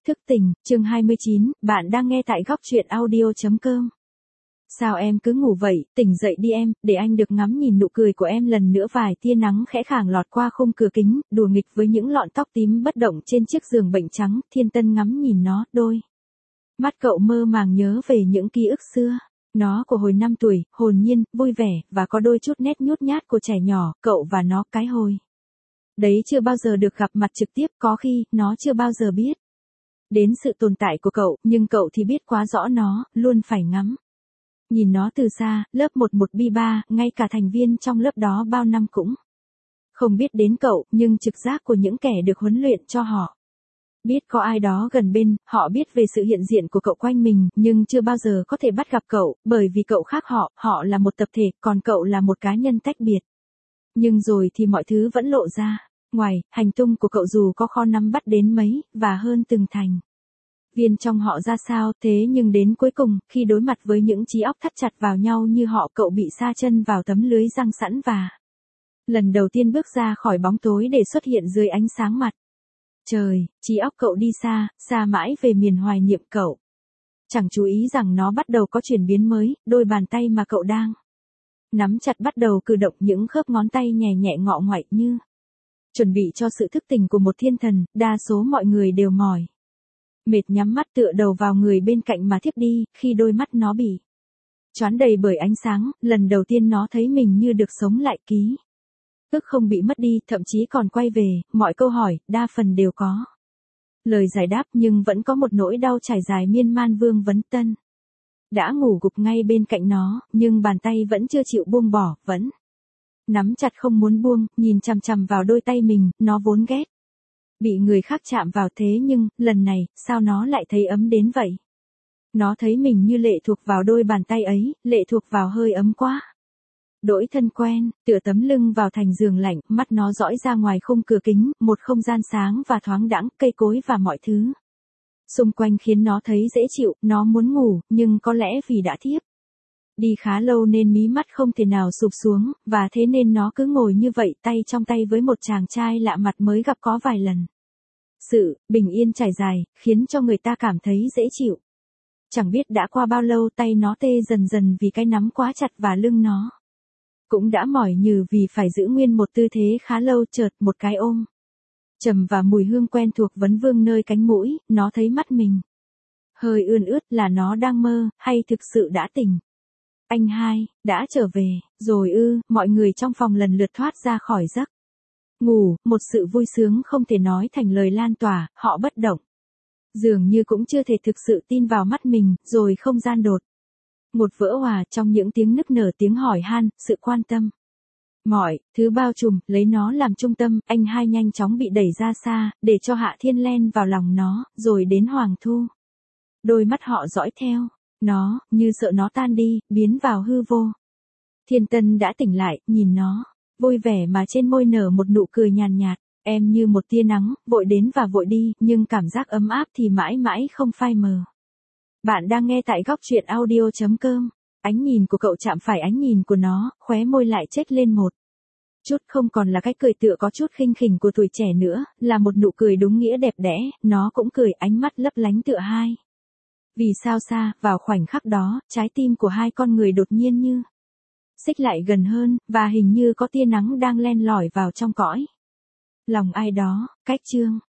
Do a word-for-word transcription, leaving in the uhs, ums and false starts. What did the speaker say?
Thức tỉnh, chương hai mươi chín, bạn đang nghe tại góc truyện audio chấm com. Sao em cứ ngủ vậy, tỉnh dậy đi em, để anh được ngắm nhìn nụ cười của em lần nữa. Vài tia nắng khẽ khàng lọt qua khung cửa kính, đùa nghịch với những lọn tóc tím bất động trên chiếc giường bệnh trắng. Thiên Tân ngắm nhìn nó, đôi mắt cậu mơ màng nhớ về những ký ức xưa. Nó của hồi năm tuổi, hồn nhiên, vui vẻ, và có đôi chút nét nhút nhát của trẻ nhỏ. Cậu và nó, cái hồi đấy chưa bao giờ được gặp mặt trực tiếp, có khi, nó chưa bao giờ biết đến sự tồn tại của cậu, nhưng cậu thì biết quá rõ nó, luôn phải ngắm nhìn nó từ xa. Lớp một một bi ba, ngay cả thành viên trong lớp đó bao năm cũng không biết đến cậu, nhưng trực giác của những kẻ được huấn luyện cho họ biết có ai đó gần bên. Họ biết về sự hiện diện của cậu quanh mình, nhưng chưa bao giờ có thể bắt gặp cậu, bởi vì cậu khác họ, họ là một tập thể, còn cậu là một cá nhân tách biệt. Nhưng rồi thì mọi thứ vẫn lộ ra. Ngoài, hành tung của cậu dù có khó nắm bắt đến mấy, và hơn từng thành viên trong họ ra sao, thế nhưng đến cuối cùng, khi đối mặt với những trí óc thắt chặt vào nhau như họ, cậu bị sa chân vào tấm lưới răng sẵn và lần đầu tiên bước ra khỏi bóng tối để xuất hiện dưới ánh sáng mặt trời. Trí óc cậu đi xa, xa mãi về miền hoài niệm. Cậu chẳng chú ý rằng nó bắt đầu có chuyển biến mới. Đôi bàn tay mà cậu đang nắm chặt bắt đầu cử động, những khớp ngón tay nhẹ nhẹ ngọ ngoại như chuẩn bị cho sự thức tỉnh của một thiên thần. Đa số mọi người đều mỏi mệt nhắm mắt tựa đầu vào người bên cạnh mà thiếp đi, khi đôi mắt nó bị choán đầy bởi ánh sáng. Lần đầu tiên nó thấy mình như được sống lại, ký ức không bị mất đi, thậm chí còn quay về. Mọi câu hỏi, đa phần đều có lời giải đáp, nhưng vẫn có một nỗi đau trải dài miên man. Vương Vấn Tân đã ngủ gục ngay bên cạnh nó, nhưng bàn tay vẫn chưa chịu buông bỏ, vẫn nắm chặt không muốn buông, nhìn chằm chằm vào đôi tay mình. Nó vốn ghét bị người khác chạm vào, thế nhưng, lần này, sao nó lại thấy ấm đến vậy? Nó thấy mình như lệ thuộc vào đôi bàn tay ấy, lệ thuộc vào hơi ấm quá đỗi thân quen. Tựa tấm lưng vào thành giường lạnh, mắt nó dõi ra ngoài khung cửa kính, một không gian sáng và thoáng đãng, cây cối và mọi thứ xung quanh khiến nó thấy dễ chịu. Nó muốn ngủ, nhưng có lẽ vì đã thiếp đi khá lâu nên mí mắt không thể nào sụp xuống, và thế nên nó cứ ngồi như vậy, tay trong tay với một chàng trai lạ mặt mới gặp có vài lần. Sự bình yên trải dài, khiến cho người ta cảm thấy dễ chịu. Chẳng biết đã qua bao lâu, tay nó tê dần dần vì cái nắm quá chặt, và lưng nó cũng đã mỏi nhừ vì phải giữ nguyên một tư thế khá lâu. Chợt một cái ôm trầm và mùi hương quen thuộc vấn vương nơi cánh mũi. Nó thấy mắt mình hơi ươn ướt. Là nó đang mơ, hay thực sự đã tỉnh? Anh hai, đã trở về rồi ư? Mọi người trong phòng lần lượt thoát ra khỏi giấc ngủ, một sự vui sướng không thể nói thành lời lan tỏa. Họ bất động, dường như cũng chưa thể thực sự tin vào mắt mình. Rồi không gian đột một vỡ hòa trong những tiếng nức nở, tiếng hỏi han, sự quan tâm, mọi thứ bao trùm, lấy nó làm trung tâm. Anh hai nhanh chóng bị đẩy ra xa, để cho Hạ Thiên len vào lòng nó, rồi đến Hoàng Thu. Đôi mắt họ dõi theo nó, như sợ nó tan đi, biến vào hư vô. Thiên Tân đã tỉnh lại, nhìn nó, vui vẻ mà trên môi nở một nụ cười nhàn nhạt. Em như một tia nắng, vội đến và vội đi, nhưng cảm giác ấm áp thì mãi mãi không phai mờ. Bạn đang nghe tại góc truyện audio chấm com. Ánh nhìn của cậu chạm phải ánh nhìn của nó, khóe môi lại chếch lên một chút, không còn là cái cười tựa có chút khinh khỉnh của tuổi trẻ nữa, là một nụ cười đúng nghĩa đẹp đẽ. Nó cũng cười, ánh mắt lấp lánh tựa hai vì sao xa. Vào khoảnh khắc đó, trái tim của hai con người đột nhiên như xích lại gần hơn, và hình như có tia nắng đang len lỏi vào trong cõi lòng ai đó. Cách chương